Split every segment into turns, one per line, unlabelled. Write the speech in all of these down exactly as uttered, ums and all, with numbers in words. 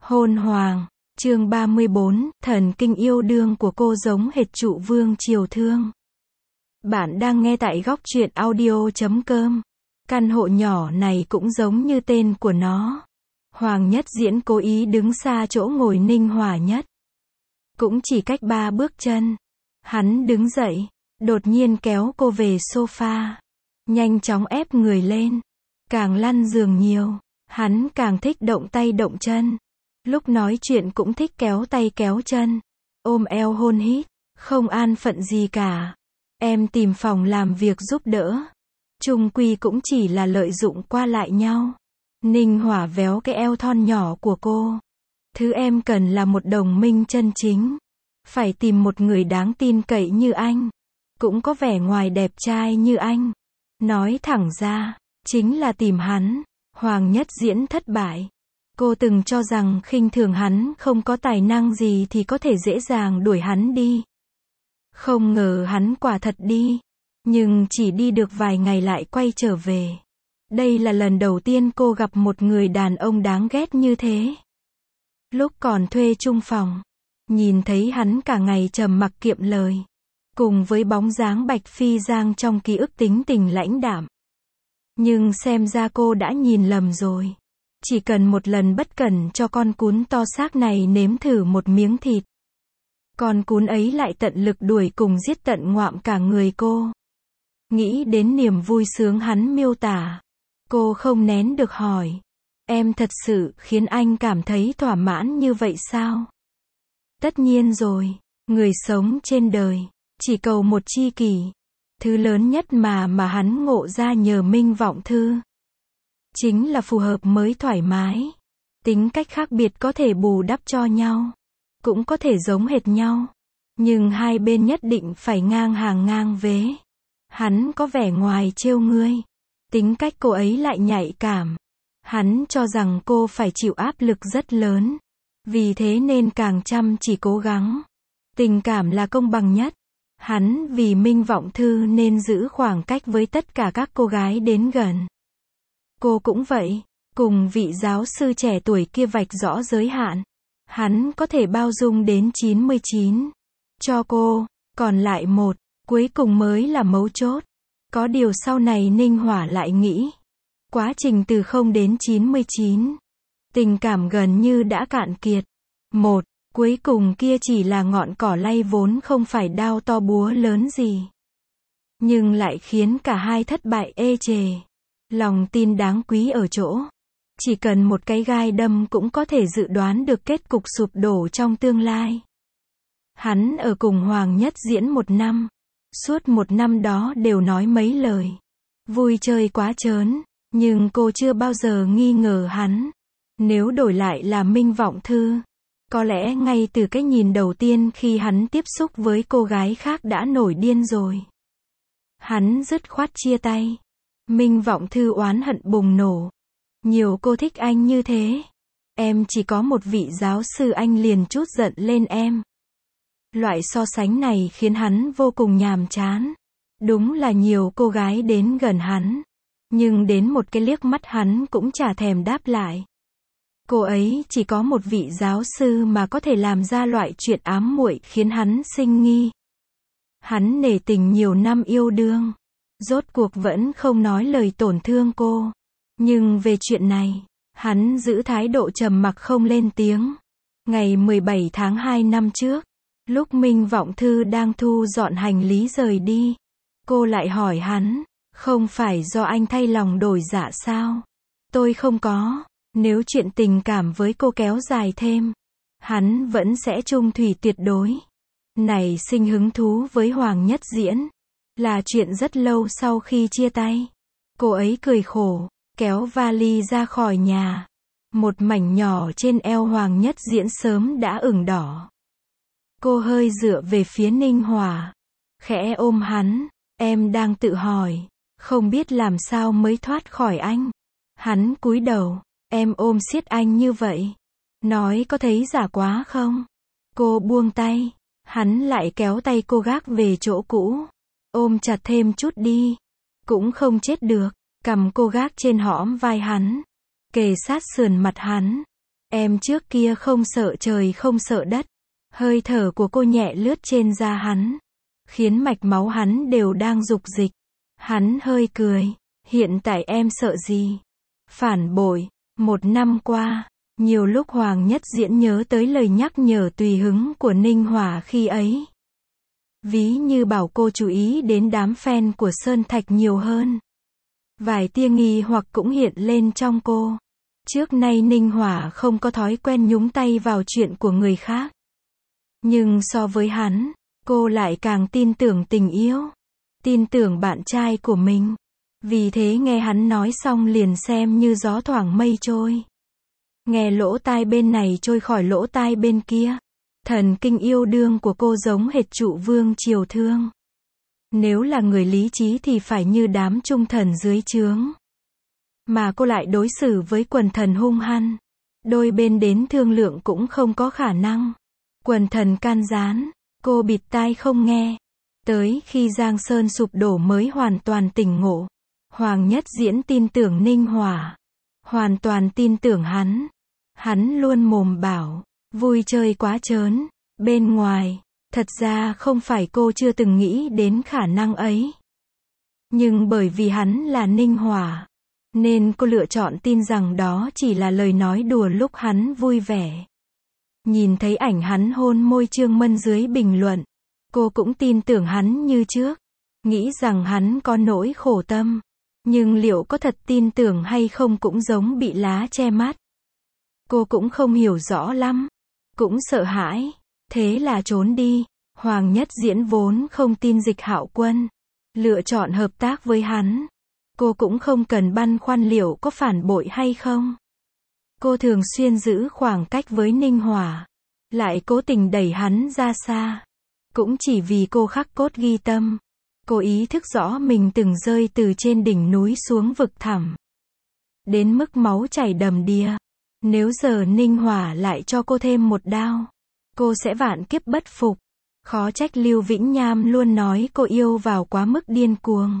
Hôn hoàng, chương ba mươi bốn, thần kinh yêu đương của cô giống hệt trụ vương triều thương. Bạn đang nghe tại góc truyện audio chấm com. Căn hộ nhỏ này cũng giống như tên của nó. Hoàng Nhất Diễn cố ý đứng xa chỗ ngồi Ninh Hòa Nhất. Cũng chỉ cách ba bước chân. Hắn đứng dậy, đột nhiên kéo cô về sofa. Nhanh chóng ép người lên. Càng lăn giường nhiều, hắn càng thích động tay động chân. Lúc nói chuyện cũng thích kéo tay kéo chân. Ôm eo hôn hít, không an phận gì cả. Em tìm phòng làm việc giúp đỡ. Chung quy cũng chỉ là lợi dụng qua lại nhau. Ninh Hỏa véo cái eo thon nhỏ của cô. Thứ em cần là một đồng minh chân chính. Phải tìm một người đáng tin cậy như anh. Cũng có vẻ ngoài đẹp trai như anh. Nói thẳng ra, chính là tìm hắn. Hoàng Nhất Diễn thất bại. Cô từng cho rằng khinh thường hắn không có tài năng gì thì có thể dễ dàng đuổi hắn đi. Không ngờ hắn quả thật đi. Nhưng chỉ đi được vài ngày lại quay trở về. Đây là lần đầu tiên cô gặp một người đàn ông đáng ghét như thế. Lúc còn thuê chung phòng, nhìn thấy hắn cả ngày trầm mặc kiệm lời. Cùng với bóng dáng Bạch Phi Giang trong ký ức tính tình lãnh đạm. Nhưng xem ra cô đã nhìn lầm rồi. Chỉ cần một lần bất cẩn cho con cún to xác này nếm thử một miếng thịt. Con cún ấy lại tận lực đuổi cùng giết tận ngoạm cả người cô. Nghĩ đến niềm vui sướng hắn miêu tả. Cô không nén được hỏi. Em thật sự khiến anh cảm thấy thỏa mãn như vậy sao? Tất nhiên rồi. Người sống trên đời. Chỉ cầu một tri kỷ. Thứ lớn nhất mà mà hắn ngộ ra nhờ Minh Vọng Thư. Chính là phù hợp mới thoải mái. Tính cách khác biệt có thể bù đắp cho nhau. Cũng có thể giống hệt nhau. Nhưng hai bên nhất định phải ngang hàng ngang vế. Hắn có vẻ ngoài trêu ngươi. Tính cách cô ấy lại nhạy cảm. Hắn cho rằng cô phải chịu áp lực rất lớn. Vì thế nên càng chăm chỉ cố gắng. Tình cảm là công bằng nhất. Hắn vì Minh Vọng Thư nên giữ khoảng cách với tất cả các cô gái đến gần. Cô cũng vậy, cùng vị giáo sư trẻ tuổi kia vạch rõ giới hạn. Hắn có thể bao dung đến chín mươi chín. Cho cô, còn lại một, cuối cùng mới là mấu chốt. Có điều sau này Ninh Hỏa lại nghĩ. Quá trình từ không đến chín mươi chín. Tình cảm gần như đã cạn kiệt. Một, cuối cùng kia chỉ là ngọn cỏ lay vốn không phải đao to búa lớn gì. Nhưng lại khiến cả hai thất bại ê chề. Lòng tin đáng quý ở chỗ. Chỉ cần một cái gai đâm cũng có thể dự đoán được kết cục sụp đổ trong tương lai. Hắn ở cùng Hoàng Nhất Diễn một năm. Suốt một năm đó đều nói mấy lời. Vui chơi quá trớn. Nhưng cô chưa bao giờ nghi ngờ hắn. Nếu đổi lại là Minh Vọng Thư. Có lẽ ngay từ cái nhìn đầu tiên khi hắn tiếp xúc với cô gái khác đã nổi điên rồi. Hắn dứt khoát chia tay. Minh Vọng Thư oán hận bùng nổ. Nhiều cô thích anh như thế. Em chỉ có một vị giáo sư anh liền trút giận lên em. Loại so sánh này khiến hắn vô cùng nhàm chán. Đúng là nhiều cô gái đến gần hắn. Nhưng đến một cái liếc mắt hắn cũng chả thèm đáp lại. Cô ấy chỉ có một vị giáo sư mà có thể làm ra loại chuyện ám muội khiến hắn sinh nghi. Hắn nể tình nhiều năm yêu đương. Rốt cuộc vẫn không nói lời tổn thương cô. Nhưng về chuyện này, hắn giữ thái độ trầm mặc không lên tiếng. Ngày mười bảy tháng hai năm trước, lúc Minh Vọng Thư đang thu dọn hành lý rời đi, cô lại hỏi hắn, không phải do anh thay lòng đổi dạ sao? Tôi không có. Nếu chuyện tình cảm với cô kéo dài thêm, hắn vẫn sẽ chung thủy tuyệt đối. Này sinh hứng thú với Hoàng Nhất Diễn. Là chuyện rất lâu sau khi chia tay. Cô ấy cười khổ, kéo vali ra khỏi nhà. Một mảnh nhỏ trên eo Hoàng Nhất Diễn sớm đã ửng đỏ. Cô hơi dựa về phía Ninh Hỏa. Khẽ ôm hắn. Em đang tự hỏi. Không biết làm sao mới thoát khỏi anh. Hắn cúi đầu. Em ôm siết anh như vậy. Nói có thấy giả quá không? Cô buông tay. Hắn lại kéo tay cô gác về chỗ cũ. Ôm chặt thêm chút đi. Cũng không chết được. Cầm cô gác trên hõm vai hắn. Kề sát sườn mặt hắn. Em trước kia không sợ trời không sợ đất. Hơi thở của cô nhẹ lướt trên da hắn, khiến mạch máu hắn đều đang dục dịch. Hắn hơi cười. Hiện tại em sợ gì? Phản bội. Một năm qua, nhiều lúc Hoàng Nhất Diễn nhớ tới lời nhắc nhở tùy hứng của Ninh Hỏa khi ấy. Ví như bảo cô chú ý đến đám fan của Sơn Thạch nhiều hơn. Vài tia nghi hoặc cũng hiện lên trong cô. Trước nay Ninh Hỏa không có thói quen nhúng tay vào chuyện của người khác. Nhưng so với hắn, cô lại càng tin tưởng tình yêu. Tin tưởng bạn trai của mình. Vì thế nghe hắn nói xong liền xem như gió thoảng mây trôi. Nghe lỗ tai bên này trôi khỏi lỗ tai bên kia. Thần kinh yêu đương của cô giống hệt trụ vương triều thương. Nếu là người lý trí thì phải như đám trung thần dưới trướng. Mà cô lại đối xử với quần thần hung hăng. Đôi bên đến thương lượng cũng không có khả năng. Quần thần can gián, cô bịt tai không nghe. Tới khi Giang Sơn sụp đổ mới hoàn toàn tỉnh ngộ. Hoàng Nhất Diễn tin tưởng Ninh Hỏa. Hoàn toàn tin tưởng hắn. Hắn luôn mồm bảo, vui chơi quá trớn. Bên ngoài, thật ra không phải cô chưa từng nghĩ đến khả năng ấy. Nhưng bởi vì hắn là Ninh Hỏa, nên cô lựa chọn tin rằng đó chỉ là lời nói đùa lúc hắn vui vẻ. Nhìn thấy ảnh hắn hôn môi Trương Mân dưới bình luận, cô cũng tin tưởng hắn như trước. Nghĩ rằng hắn có nỗi khổ tâm. Nhưng liệu có thật tin tưởng hay không cũng giống bị lá che mắt. Cô cũng không hiểu rõ lắm. Cũng sợ hãi. Thế là trốn đi. Hoàng Nhất Diễn vốn không tin Dịch Hạo Quân. Lựa chọn hợp tác với hắn. Cô cũng không cần băn khoăn liệu có phản bội hay không. Cô thường xuyên giữ khoảng cách với Ninh Hỏa. Lại cố tình đẩy hắn ra xa. Cũng chỉ vì cô khắc cốt ghi tâm. Cô ý thức rõ mình từng rơi từ trên đỉnh núi xuống vực thẳm. Đến mức máu chảy đầm đìa. Nếu giờ Ninh Hỏa lại cho cô thêm một đao, cô sẽ vạn kiếp bất phục. Khó trách Lưu Vĩnh Nham luôn nói cô yêu vào quá mức điên cuồng.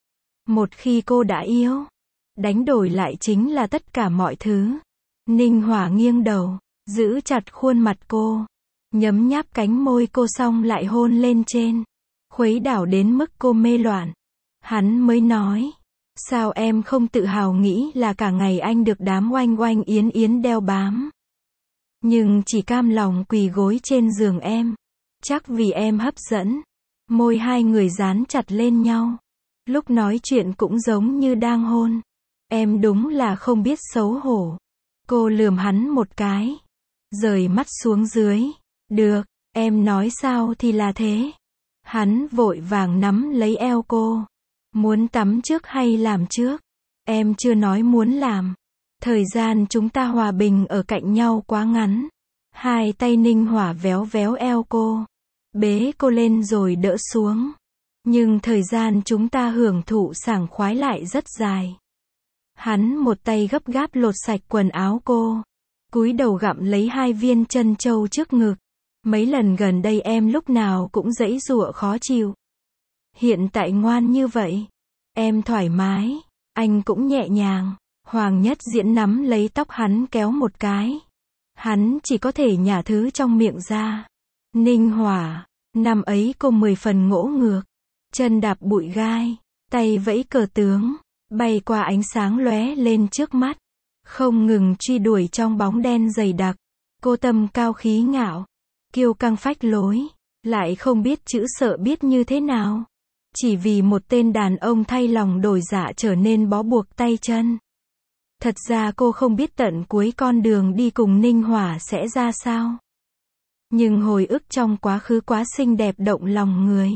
Một khi cô đã yêu, đánh đổi lại chính là tất cả mọi thứ. Ninh Hỏa nghiêng đầu, giữ chặt khuôn mặt cô, nhấm nháp cánh môi cô xong lại hôn lên trên. Khuấy đảo đến mức cô mê loạn. Hắn mới nói, sao em không tự hào nghĩ là cả ngày anh được đám oanh oanh yến yến đeo bám. Nhưng chỉ cam lòng quỳ gối trên giường em. Chắc vì em hấp dẫn. Môi hai người dán chặt lên nhau. Lúc nói chuyện cũng giống như đang hôn. Em đúng là không biết xấu hổ. Cô lườm hắn một cái. Rời mắt xuống dưới. Được, em nói sao thì là thế. Hắn vội vàng nắm lấy eo cô. Muốn tắm trước hay làm trước? Em chưa nói muốn làm. Thời gian chúng ta hòa bình ở cạnh nhau quá ngắn. Hai tay Ninh Hỏa véo véo eo cô. Bế cô lên rồi đỡ xuống. Nhưng thời gian chúng ta hưởng thụ sảng khoái lại rất dài. Hắn một tay gấp gáp lột sạch quần áo cô. Cúi đầu gặm lấy hai viên chân châu trước ngực. Mấy lần gần đây em lúc nào cũng giãy giụa khó chịu. Hiện tại ngoan như vậy. Em thoải mái. Anh cũng nhẹ nhàng. Hoàng Nhất Diễn nắm lấy tóc hắn kéo một cái. Hắn chỉ có thể nhả thứ trong miệng ra. Ninh Hỏa. Năm ấy cô mười phần ngỗ ngược. Chân đạp bụi gai. Tay vẫy cờ tướng. Bay qua ánh sáng lóe lên trước mắt. Không ngừng truy đuổi trong bóng đen dày đặc. Cô tâm cao khí ngạo. Kiêu căng phách lối. Lại không biết chữ sợ biết như thế nào. Chỉ vì một tên đàn ông thay lòng đổi dạ trở nên bó buộc tay chân. Thật ra cô không biết tận cuối con đường đi cùng Ninh Hỏa sẽ ra sao. Nhưng hồi ức trong quá khứ quá xinh đẹp động lòng người.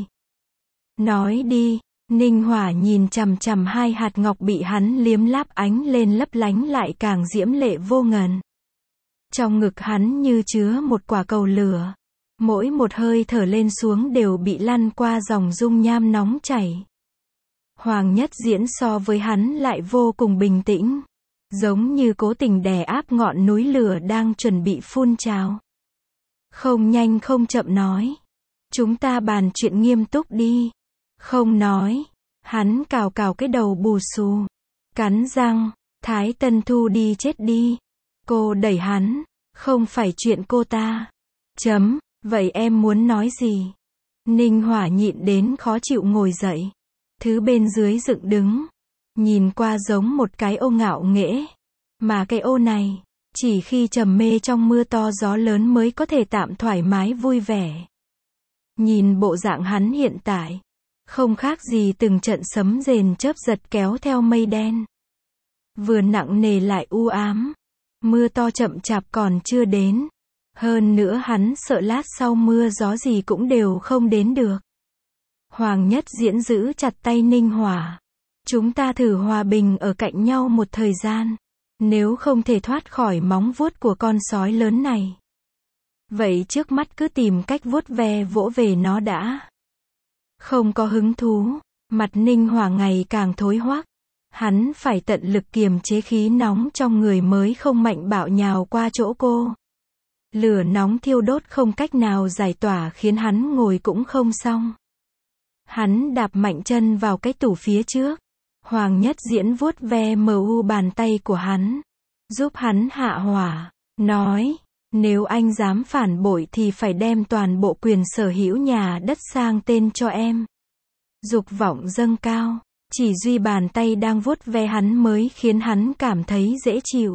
Nói đi. Ninh Hỏa nhìn chằm chằm hai hạt ngọc bị hắn liếm láp ánh lên lấp lánh lại càng diễm lệ vô ngần. Trong ngực hắn như chứa một quả cầu lửa. Mỗi một hơi thở lên xuống đều bị lăn qua dòng dung nham nóng chảy. Hoàng Nhất Diễn so với hắn lại vô cùng bình tĩnh. Giống như cố tình đè áp ngọn núi lửa đang chuẩn bị phun trào. Không nhanh không chậm nói. Chúng ta bàn chuyện nghiêm túc đi. Không nói. Hắn cào cào cái đầu bù xù. Cắn răng. Thái Tân Thu đi chết đi. Cô đẩy hắn. Không phải chuyện cô ta. Chấm. Vậy em muốn nói gì? Ninh Hỏa nhịn đến khó chịu ngồi dậy. Thứ bên dưới dựng đứng. Nhìn qua giống một cái ô ngạo nghễ. Mà cái ô này, chỉ khi trầm mê trong mưa to gió lớn mới có thể tạm thoải mái vui vẻ. Nhìn bộ dạng hắn hiện tại, không khác gì từng trận sấm rền chớp giật kéo theo mây đen. Vừa nặng nề lại u ám. Mưa to chậm chạp còn chưa đến. Hơn nữa hắn sợ lát sau mưa gió gì cũng đều không đến được. Hoàng Nhất Diễn giữ chặt tay Ninh Hỏa. Chúng ta thử hòa bình ở cạnh nhau một thời gian. Nếu không thể thoát khỏi móng vuốt của con sói lớn này, vậy trước mắt cứ tìm cách vuốt ve vỗ về nó đã. Không có hứng thú. Mặt Ninh Hỏa ngày càng thối hoắc. Hắn phải tận lực kiềm chế khí nóng trong người mới không mạnh bạo nhào qua chỗ cô. Lửa nóng thiêu đốt không cách nào giải tỏa khiến hắn ngồi cũng không xong. Hắn đạp mạnh chân vào cái tủ phía trước. Hoàng Nhất Diễn vuốt ve mờ u bàn tay của hắn. Giúp hắn hạ hỏa. Nói, nếu anh dám phản bội thì phải đem toàn bộ quyền sở hữu nhà đất sang tên cho em. Dục vọng dâng cao. Chỉ duy bàn tay đang vuốt ve hắn mới khiến hắn cảm thấy dễ chịu.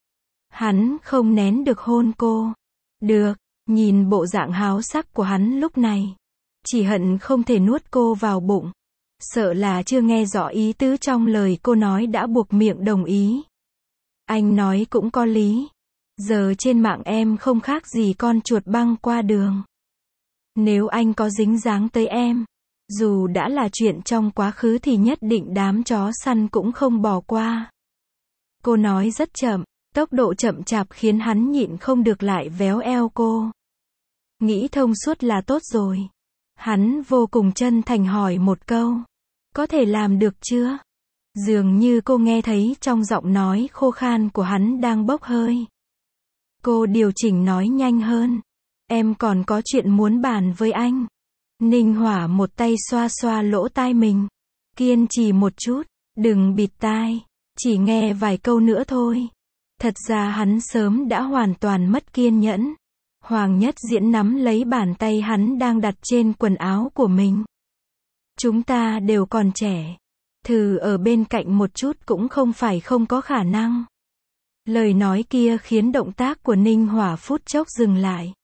Hắn không nén được hôn cô. Được, nhìn bộ dạng háo sắc của hắn lúc này. Chỉ hận không thể nuốt cô vào bụng. Sợ là chưa nghe rõ ý tứ trong lời cô nói đã buộc miệng đồng ý. Anh nói cũng có lý. Giờ trên mạng em không khác gì con chuột băng qua đường. Nếu anh có dính dáng tới em, dù đã là chuyện trong quá khứ thì nhất định đám chó săn cũng không bỏ qua. Cô nói rất chậm, tốc độ chậm chạp khiến hắn nhịn không được lại véo eo cô. Nghĩ thông suốt là tốt rồi. Hắn vô cùng chân thành hỏi một câu. Có thể làm được chưa? Dường như cô nghe thấy trong giọng nói khô khan của hắn đang bốc hơi. Cô điều chỉnh nói nhanh hơn. Em còn có chuyện muốn bàn với anh. Ninh Hỏa một tay xoa xoa lỗ tai mình. Kiên trì một chút, đừng bịt tai, chỉ nghe vài câu nữa thôi. Thật ra hắn sớm đã hoàn toàn mất kiên nhẫn. Hoàng Nhất Diễn nắm lấy bàn tay hắn đang đặt trên quần áo của mình. Chúng ta đều còn trẻ. Thử ở bên cạnh một chút cũng không phải không có khả năng. Lời nói kia khiến động tác của Ninh Hỏa phút chốc dừng lại.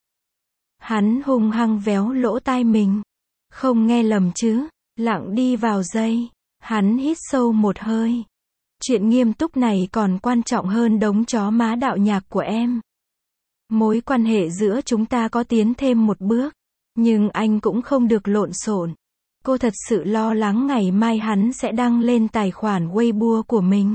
Hắn hung hăng véo lỗ tai mình. Không nghe lầm chứ, lặng đi vào giây. Hắn hít sâu một hơi. Chuyện nghiêm túc này còn quan trọng hơn đống chó má đạo nhạc của em. Mối quan hệ giữa chúng ta có tiến thêm một bước. Nhưng anh cũng không được lộn xộn. Cô thật sự lo lắng ngày mai hắn sẽ đăng lên tài khoản Weibo của mình.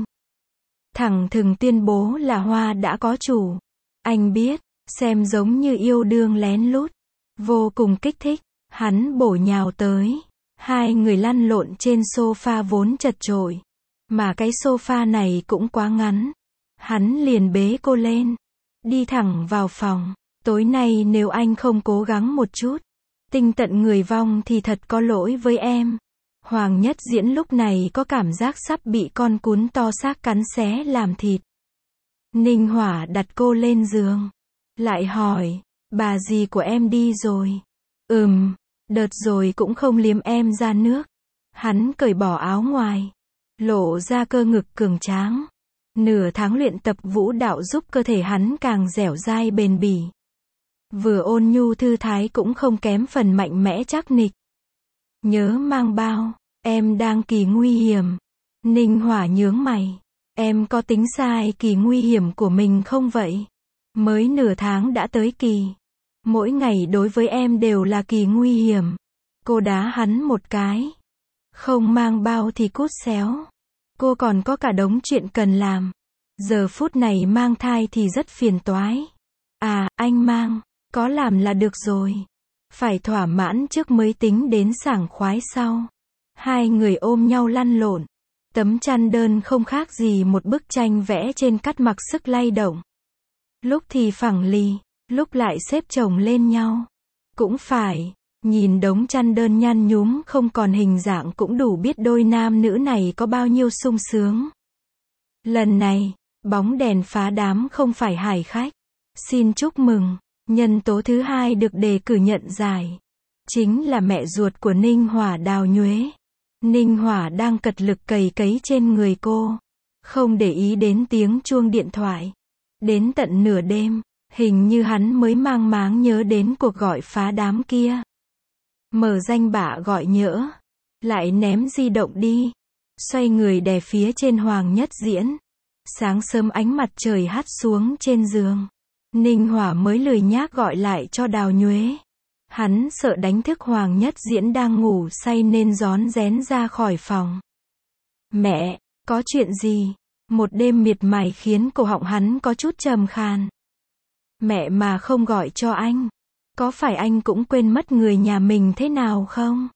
Thẳng thừng tuyên bố là Hoa đã có chủ. Anh biết, xem giống như yêu đương lén lút. Vô cùng kích thích. Hắn bổ nhào tới. Hai người lăn lộn trên sofa vốn chật chội. Mà cái sofa này cũng quá ngắn. Hắn liền bế cô lên. Đi thẳng vào phòng. Tối nay nếu anh không cố gắng một chút, tinh tận người vong thì thật có lỗi với em. Hoàng Nhất Diễn lúc này có cảm giác sắp bị con cún to xác cắn xé làm thịt. Ninh Hỏa đặt cô lên giường. Lại hỏi, bà dì của em đi rồi. Ừm, đợt rồi cũng không liếm em ra nước. Hắn cởi bỏ áo ngoài. Lộ ra cơ ngực cường tráng. Nửa tháng luyện tập vũ đạo giúp cơ thể hắn càng dẻo dai bền bỉ. Vừa ôn nhu thư thái cũng không kém phần mạnh mẽ chắc nịch. Nhớ mang bao, em đang kỳ nguy hiểm. Ninh Hỏa nhướng mày. Em có tính sai kỳ nguy hiểm của mình không vậy? Mới nửa tháng đã tới kỳ. Mỗi ngày đối với em đều là kỳ nguy hiểm. Cô đá hắn một cái. Không mang bao thì cút xéo. Cô còn có cả đống chuyện cần làm. Giờ phút này mang thai thì rất phiền toái. À, anh mang, có làm là được rồi. Phải thỏa mãn trước mới tính đến sảng khoái sau. Hai người ôm nhau lăn lộn. Tấm chăn đơn không khác gì một bức tranh vẽ trên cát mặc sức lay động. Lúc thì phẳng lì, lúc lại xếp chồng lên nhau. Cũng phải, nhìn đống chăn đơn nhăn nhúm không còn hình dạng cũng đủ biết đôi nam nữ này có bao nhiêu sung sướng. Lần này, Bóng đèn phá đám không phải hải khách. Xin chúc mừng, nhân tố thứ hai được đề cử nhận giải. Chính là mẹ ruột của Ninh Hỏa, Đào Nhuế. Ninh Hỏa đang cật lực cày cấy trên người cô. Không để ý đến tiếng chuông điện thoại. Đến tận nửa đêm, hình như hắn mới mang máng nhớ đến cuộc gọi phá đám kia. Mở danh bạ gọi nhỡ. Lại ném di động đi. Xoay người đè phía trên Hoàng Nhất Diễn. Sáng sớm ánh mặt trời hắt xuống trên giường. Ninh Hỏa mới lười nhác gọi lại cho Đào Nhuế. Hắn sợ đánh thức Hoàng Nhất Diễn đang ngủ say nên rón rén ra khỏi phòng. Mẹ, có chuyện gì? Một đêm miệt mài khiến cổ họng hắn có chút trầm khan. Mẹ mà không gọi cho anh. Có phải anh cũng quên mất người nhà mình thế nào không?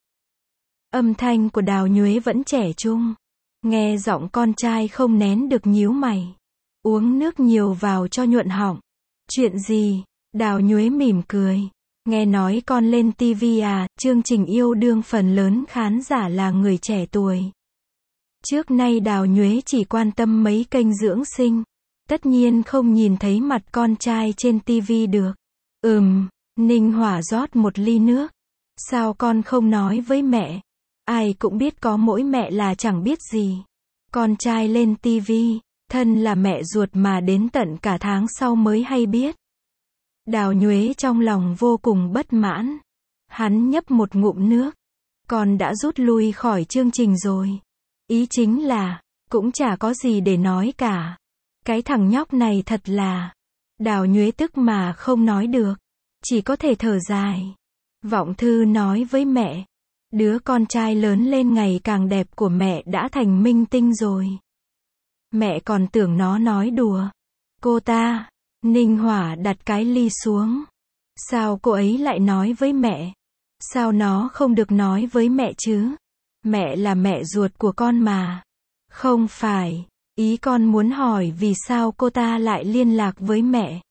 Âm thanh của Đào Nhuế vẫn trẻ trung. Nghe giọng con trai không nén được nhíu mày. Uống nước nhiều vào cho nhuận họng. Chuyện gì? Đào Nhuế mỉm cười. Nghe nói con lên tivi à, chương trình yêu đương phần lớn khán giả là người trẻ tuổi. Trước nay Đào Nhuế chỉ quan tâm mấy kênh dưỡng sinh. Tất nhiên không nhìn thấy mặt con trai trên tivi được. Ừm, Ninh Hỏa rót một ly nước. Sao con không nói với mẹ? Ai cũng biết có mỗi mẹ là chẳng biết gì. Con trai lên tivi, thân là mẹ ruột mà đến tận cả tháng sau mới hay biết. Đào Nhuế trong lòng vô cùng bất mãn. Hắn nhấp một ngụm nước. Con đã rút lui khỏi chương trình rồi. Ý chính là, cũng chả có gì để nói cả. Cái thằng nhóc này thật là... Đào Nhuế tức mà không nói được. Chỉ có thể thở dài. Vọng Thư nói với mẹ. Đứa con trai lớn lên ngày càng đẹp của mẹ đã thành minh tinh rồi. Mẹ còn tưởng nó nói đùa. Cô ta... Ninh Hỏa đặt cái ly xuống. Sao cô ấy lại nói với mẹ? Sao nó không được nói với mẹ chứ? Mẹ là mẹ ruột của con mà. Không phải. Ý con muốn hỏi vì sao cô ta lại liên lạc với mẹ.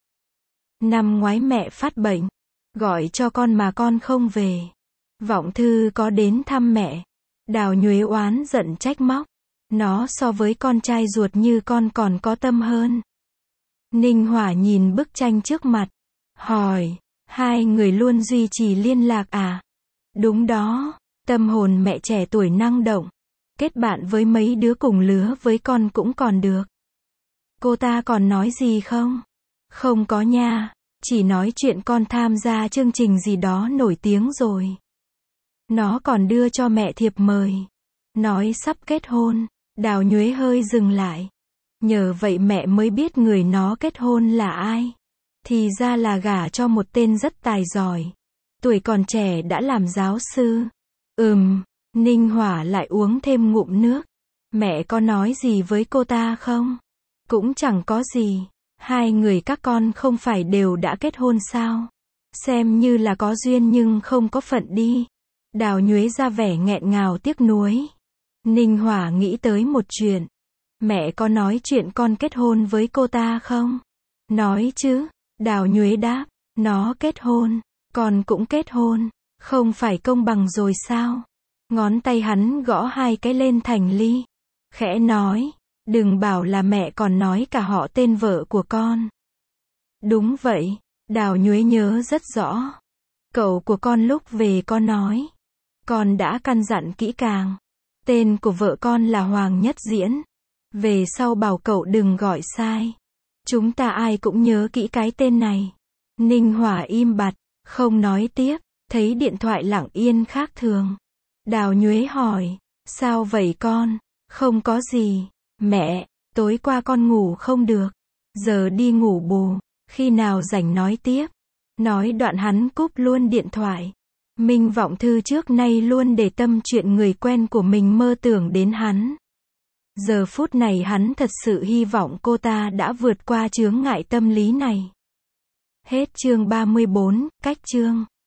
Năm ngoái mẹ phát bệnh. Gọi cho con mà con không về. Vọng Thư có đến thăm mẹ. Đào Nhuế oán giận trách móc. Nó so với con trai ruột như con còn có tâm hơn. Ninh Hỏa nhìn bức tranh trước mặt. Hỏi. Hai người luôn duy trì liên lạc à? Đúng đó. Tâm hồn mẹ trẻ tuổi năng động. Kết bạn với mấy đứa cùng lứa với con cũng còn được. Cô ta còn nói gì không? Không có nha. Chỉ nói chuyện con tham gia chương trình gì đó nổi tiếng rồi. Nó còn đưa cho mẹ thiệp mời. Nói sắp kết hôn. Đào Nhuế hơi dừng lại. Nhờ vậy mẹ mới biết người nó kết hôn là ai. Thì ra là gả cho một tên rất tài giỏi. Tuổi còn trẻ đã làm giáo sư. Ừm, Ninh Hỏa lại uống thêm ngụm nước. Mẹ có nói gì với cô ta không? Cũng chẳng có gì. Hai người các con không phải đều đã kết hôn sao? Xem như là có duyên nhưng không có phận đi. Đào Nhuế ra vẻ nghẹn ngào tiếc nuối. Ninh Hỏa nghĩ tới một chuyện. Mẹ có nói chuyện con kết hôn với cô ta không? Nói chứ. Đào Nhuế đáp. Nó kết hôn. Con cũng kết hôn. Không phải công bằng rồi sao? Ngón tay hắn gõ hai cái lên thành ly. Khẽ nói. Đừng bảo là mẹ còn nói cả họ tên vợ của con. Đúng vậy. Đào Nhuế nhớ rất rõ. Cậu của con lúc về con nói. Con đã căn dặn kỹ càng. Tên của vợ con là Hoàng Nhất Diễn. Về sau bảo cậu đừng gọi sai. Chúng ta ai cũng nhớ kỹ cái tên này. Ninh Hỏa im bặt, không nói tiếp, thấy điện thoại lặng yên khác thường. Đào Nhuế hỏi, sao vậy con? Không có gì. Mẹ, tối qua con ngủ không được. Giờ đi ngủ bù, khi nào rảnh nói tiếp. Nói đoạn hắn cúp luôn điện thoại. Minh Vọng Thư trước nay luôn để tâm chuyện người quen của mình mơ tưởng đến hắn. Giờ phút này hắn thật sự hy vọng cô ta đã vượt qua chướng ngại tâm lý này. Hết chương ba mươi bốn, cách chương.